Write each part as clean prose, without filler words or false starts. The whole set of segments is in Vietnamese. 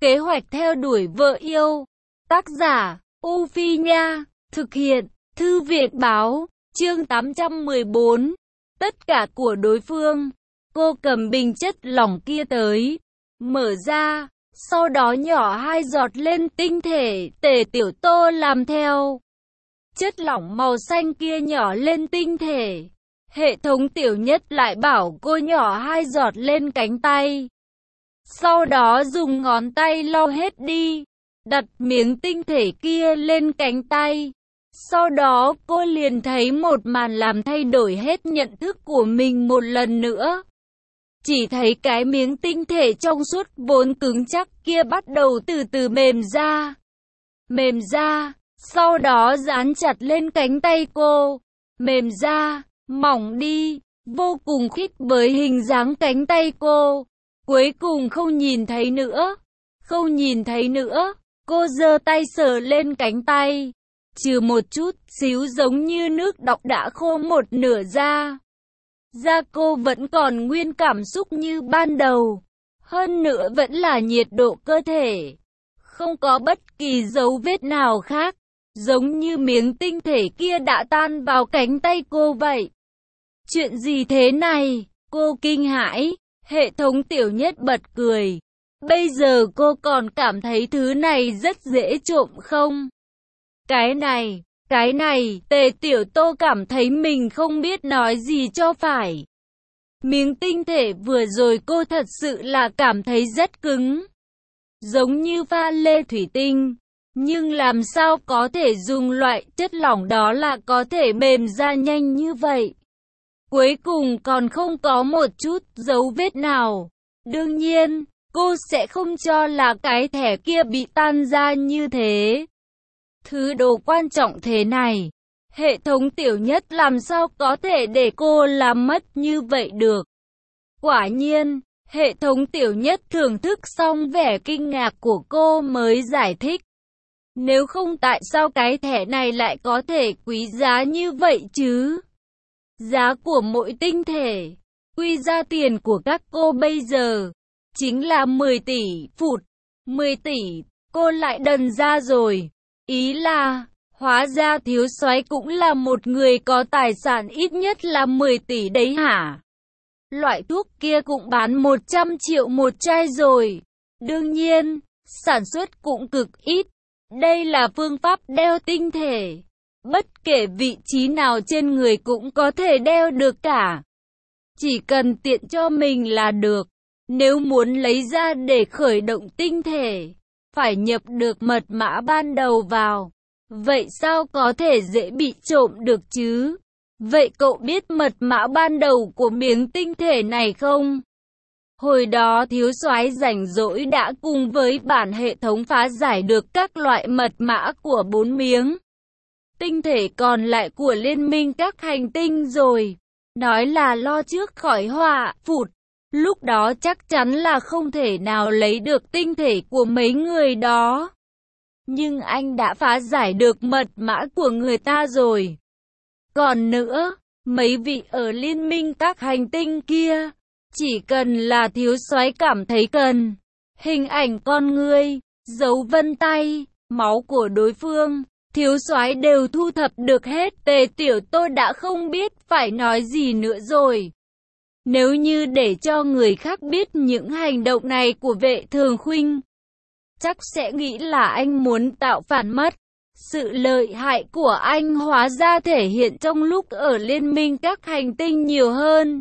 Kế hoạch theo đuổi vợ yêu. Tác giả, U Phi Nha. Thực hiện, Thư viện Báo. Chương 814. Tất cả của đối phương. Cô cầm bình chất lỏng kia tới. Mở ra. Sau đó nhỏ 2 giọt lên tinh thể. Tề Tiểu Tô làm theo. Chất lỏng màu xanh kia nhỏ lên tinh thể. Hệ thống Tiểu Nhất lại bảo cô nhỏ 2 giọt lên cánh tay. Sau đó dùng ngón tay lau hết đi. Đặt miếng tinh thể kia lên cánh tay. Sau đó cô liền thấy một màn làm thay đổi hết nhận thức của mình một lần nữa. Chỉ thấy cái miếng tinh thể trong suốt vốn cứng chắc kia bắt đầu từ từ mềm ra. Mềm ra, sau đó dán chặt lên cánh tay cô. Mềm ra, mỏng đi, vô cùng khít với hình dáng cánh tay cô. Cuối cùng không nhìn thấy nữa. Không nhìn thấy nữa. Cô giơ tay sờ lên cánh tay. Trừ một chút xíu giống như nước đọng đã khô một nửa da. Da cô vẫn còn nguyên cảm xúc như ban đầu. Hơn nữa vẫn là nhiệt độ cơ thể. Không có bất kỳ dấu vết nào khác. Giống như miếng tinh thể kia đã tan vào cánh tay cô vậy. Chuyện gì thế này? Cô kinh hãi. Hệ thống Tiểu Nhất bật cười. Bây giờ cô còn cảm thấy thứ này rất dễ trộm không? Cái này, Tề Tiểu Tô cảm thấy mình không biết nói gì cho phải. Miếng tinh thể vừa rồi cô thật sự là cảm thấy rất cứng. Giống như pha lê thủy tinh. Nhưng làm sao có thể dùng loại chất lỏng đó là có thể mềm ra nhanh như vậy? Cuối cùng còn không có một chút dấu vết nào. Đương nhiên, cô sẽ không cho là cái thẻ kia bị tan ra như thế. Thứ đồ quan trọng thế này, hệ thống Tiểu Nhất làm sao có thể để cô làm mất như vậy được? Quả nhiên, hệ thống Tiểu Nhất thưởng thức xong vẻ kinh ngạc của cô mới giải thích. Nếu không tại sao cái thẻ này lại có thể quý giá như vậy chứ? Giá của mỗi tinh thể, quy ra tiền của các cô bây giờ, chính là 10 tỷ phụt. 10 tỷ, cô lại đần ra rồi. Ý là, hóa ra Thiếu Soái cũng là một người có tài sản ít nhất là 10 tỷ đấy hả? Loại thuốc kia cũng bán 100 triệu một chai rồi. Đương nhiên, sản xuất cũng cực ít. Đây là phương pháp đeo tinh thể. Bất kể vị trí nào trên người cũng có thể đeo được cả. Chỉ cần tiện cho mình là được. Nếu muốn lấy ra để khởi động tinh thể, phải nhập được mật mã ban đầu vào. Vậy sao có thể dễ bị trộm được chứ? Vậy cậu biết mật mã ban đầu của miếng tinh thể này không? Hồi đó Thiếu Soái rảnh rỗi đã cùng với bản hệ thống phá giải được các loại mật mã của 4 miếng tinh thể còn lại của Liên minh các hành tinh rồi. Nói là lo trước khỏi họa, phụt. Lúc đó chắc chắn là không thể nào lấy được tinh thể của mấy người đó. Nhưng anh đã phá giải được mật mã của người ta rồi. Còn nữa, mấy vị ở Liên minh các hành tinh kia, chỉ cần là Thiếu Soái cảm thấy cần, hình ảnh con người, dấu vân tay, máu của đối phương, Thiếu Soái đều thu thập được hết. Tề Tiểu Tô đã không biết phải nói gì nữa rồi. Nếu như để cho người khác biết những hành động này của Vệ Thường Khuynh, chắc sẽ nghĩ là anh muốn tạo phản mất. Sự lợi hại của anh hóa ra thể hiện trong lúc ở Liên minh các hành tinh nhiều hơn.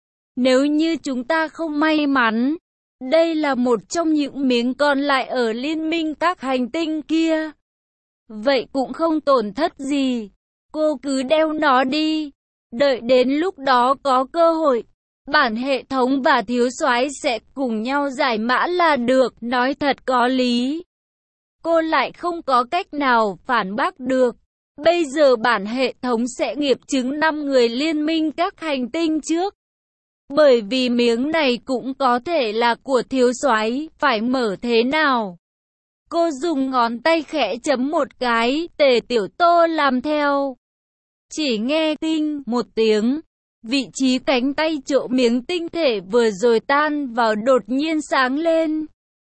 Nếu như chúng ta không may mắn, đây là một trong những miếng còn lại ở Liên minh các hành tinh kia, vậy cũng không tổn thất gì. Cô cứ đeo nó đi. Đợi đến lúc đó có cơ hội, bản hệ thống và Thiếu Soái sẽ cùng nhau giải mã là được. Nói thật có lý. Cô lại không có cách nào phản bác được. Bây giờ bản hệ thống sẽ nghiệm chứng 5 người Liên minh các hành tinh trước. Bởi vì miếng này cũng có thể là của Thiếu Soái, phải mở thế nào? Cô dùng ngón tay khẽ chấm một cái, Tề Tiểu Tô làm theo. Chỉ nghe tinh một tiếng, vị trí cánh tay chỗ miếng tinh thể vừa rồi tan vào đột nhiên sáng lên.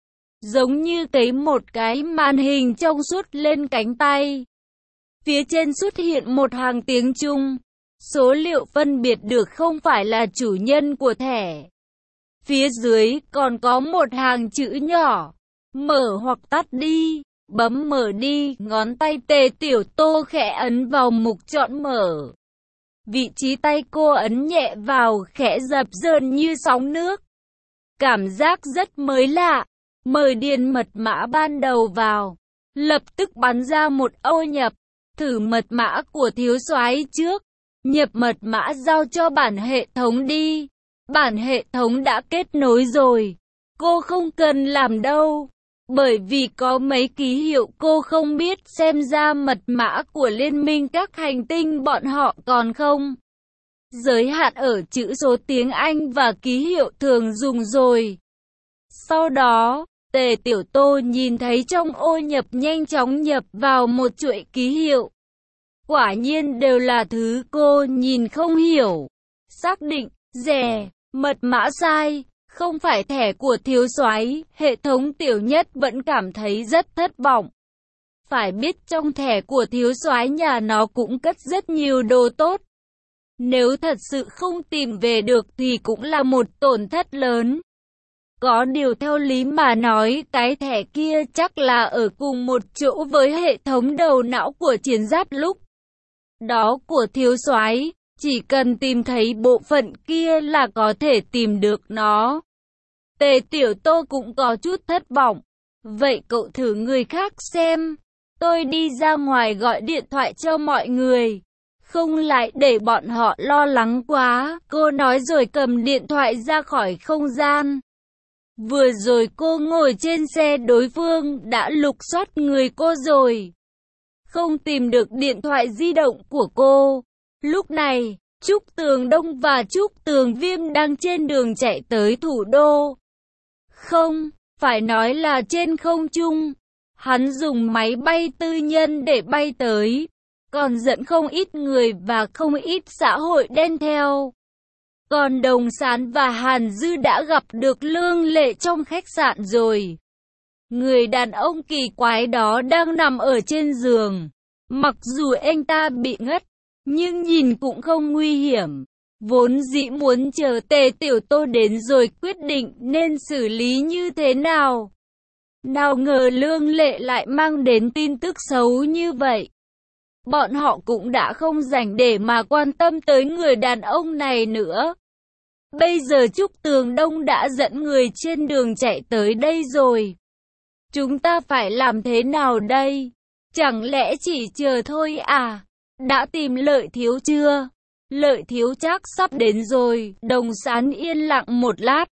giống như cấy một cái màn hình trong suốt lên cánh tay. Phía trên xuất hiện một hàng tiếng Trung. Số liệu phân biệt được không phải là chủ nhân của thẻ. Phía dưới còn có một hàng chữ nhỏ. Mở hoặc tắt đi. Bấm mở đi. Ngón tay Tề Tiểu Tô khẽ ấn vào mục chọn mở. Vị trí tay cô ấn nhẹ vào khẽ dập dờn như sóng nước. Cảm giác rất mới lạ. Mời điền mật mã ban đầu vào. Lập tức bắn ra một ô nhập. Thử mật mã của thiếu soái trước. Nhập mật mã giao cho bản hệ thống đi. Bản hệ thống đã kết nối rồi. Cô không cần làm đâu. Bởi vì có mấy ký hiệu cô không biết, xem ra mật mã của liên minh các hành tinh bọn họ còn không giới hạn ở chữ số tiếng Anh và ký hiệu thường dùng rồi. Sau đó, Tề Tiểu Tô nhìn thấy trong ô nhập nhanh chóng nhập vào một chuỗi ký hiệu. Quả nhiên đều là thứ cô nhìn không hiểu. Xác định, rè, mật mã sai, không phải thẻ của thiếu soái. Hệ thống Tiểu Nhất vẫn cảm thấy rất thất vọng. Phải biết trong thẻ của thiếu soái nhà nó cũng cất rất nhiều đồ tốt. Nếu thật sự không tìm về được thì cũng là một tổn thất lớn. Có điều theo lý mà nói, cái thẻ kia chắc là ở cùng một chỗ với hệ thống đầu não của chiến giáp lúc đó của thiếu soái. Chỉ cần tìm thấy bộ phận kia là có thể tìm được nó. Tề Tiểu Tô cũng có chút thất vọng. Vậy cậu thử người khác xem. Tôi đi ra ngoài gọi điện thoại cho mọi người. Không lại để bọn họ lo lắng quá. Cô nói rồi cầm điện thoại ra khỏi không gian. Vừa rồi cô ngồi trên xe đối phương đã lục soát người cô rồi. Không tìm được điện thoại di động của cô. Lúc này, Trúc Tường Đông và Trúc Tường Viêm đang trên đường chạy tới thủ đô. Không, phải nói là trên không trung. Hắn dùng máy bay tư nhân để bay tới, còn dẫn không ít người và không ít xã hội đen theo. Còn Đồng Sán và Hàn Dư đã gặp được Lương Lệ trong khách sạn rồi. Người đàn ông kỳ quái đó đang nằm ở trên giường. Mặc dù anh ta bị ngất, nhưng nhìn cũng không nguy hiểm. Vốn dĩ muốn chờ Tề Tiểu Tô đến rồi quyết định nên xử lý như thế nào. Nào ngờ Lương Lệ lại mang đến tin tức xấu như vậy. Bọn họ cũng đã không rảnh để mà quan tâm tới người đàn ông này nữa. Bây giờ Trúc Tường Đông đã dẫn người trên đường chạy tới đây rồi. Chúng ta phải làm thế nào đây? Chẳng lẽ chỉ chờ thôi à? Đã tìm Lợi Thiếu chưa? Lợi Thiếu chắc sắp đến rồi. Đồng Sán yên lặng một lát.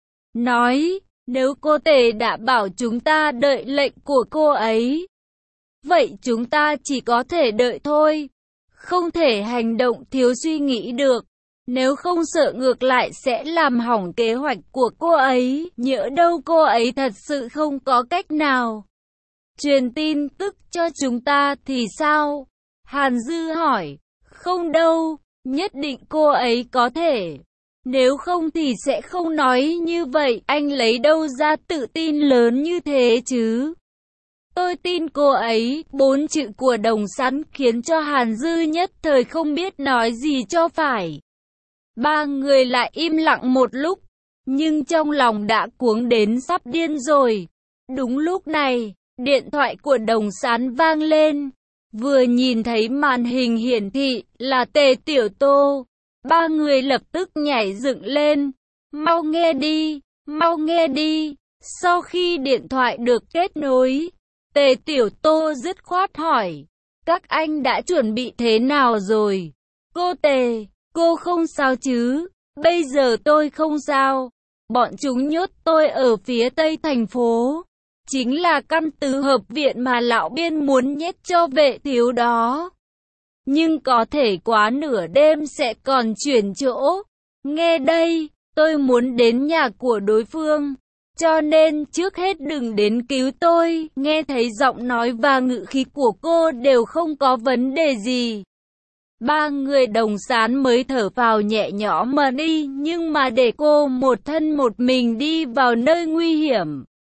Nói, nếu cô Tề đã bảo chúng ta đợi lệnh của cô ấy, vậy chúng ta chỉ có thể đợi thôi. Không thể hành động thiếu suy nghĩ được. Nếu không sợ ngược lại sẽ làm hỏng kế hoạch của cô ấy. Nhỡ đâu cô ấy thật sự không có cách nào truyền tin tức cho chúng ta thì sao? Hàn Dư hỏi. Không đâu, nhất định cô ấy có thể. Nếu không thì sẽ không nói như vậy. Anh lấy đâu ra tự tin lớn như thế chứ? Tôi tin cô ấy. 4 chữ của Đồng Sán khiến cho Hàn Dư nhất thời không biết nói gì cho phải. Ba người lại im lặng một lúc, nhưng trong lòng đã cuống đến sắp điên rồi. Đúng lúc này, điện thoại của Đồng Sán vang lên. Vừa nhìn thấy màn hình hiển thị là Tề Tiểu Tô, ba người lập tức nhảy dựng lên. Mau nghe đi, mau nghe đi. Sau khi điện thoại được kết nối, Tề Tiểu Tô dứt khoát hỏi, các anh đã chuẩn bị thế nào rồi? Cô Tề, cô không sao chứ? Bây giờ tôi không sao. Bọn chúng nhốt tôi ở phía tây thành phố. Chính là căn tứ hợp viện mà lão Biên muốn nhét cho Vệ Thiếu đó. Nhưng có thể quá nửa đêm sẽ còn chuyển chỗ. Nghe đây, tôi muốn đến nhà của đối phương. Cho nên trước hết đừng đến cứu tôi. Nghe thấy giọng nói và ngữ khí của cô đều không có vấn đề gì. Ba người Đồng Sán mới thở phào nhẹ nhõm mà đi. Nhưng mà để cô một thân một mình đi vào nơi nguy hiểm,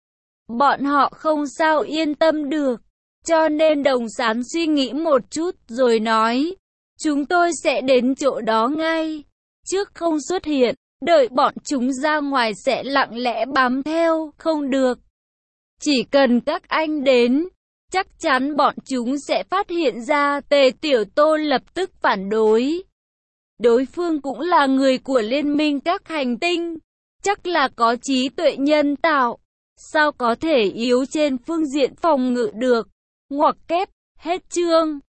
Bọn họ không sao yên tâm được. Cho nên Đồng Sán suy nghĩ một chút rồi nói, chúng tôi sẽ đến chỗ đó ngay. Trước không xuất hiện, đợi bọn chúng ra ngoài sẽ lặng lẽ bám theo, không được. Chỉ cần các anh đến, chắc chắn bọn chúng sẽ phát hiện ra. Tề Tiểu Tô lập tức phản đối. Đối phương cũng là người của Liên minh các hành tinh, chắc là có trí tuệ nhân tạo, sao có thể yếu trên phương diện phòng ngự được. Ngoặc kép, hết chương.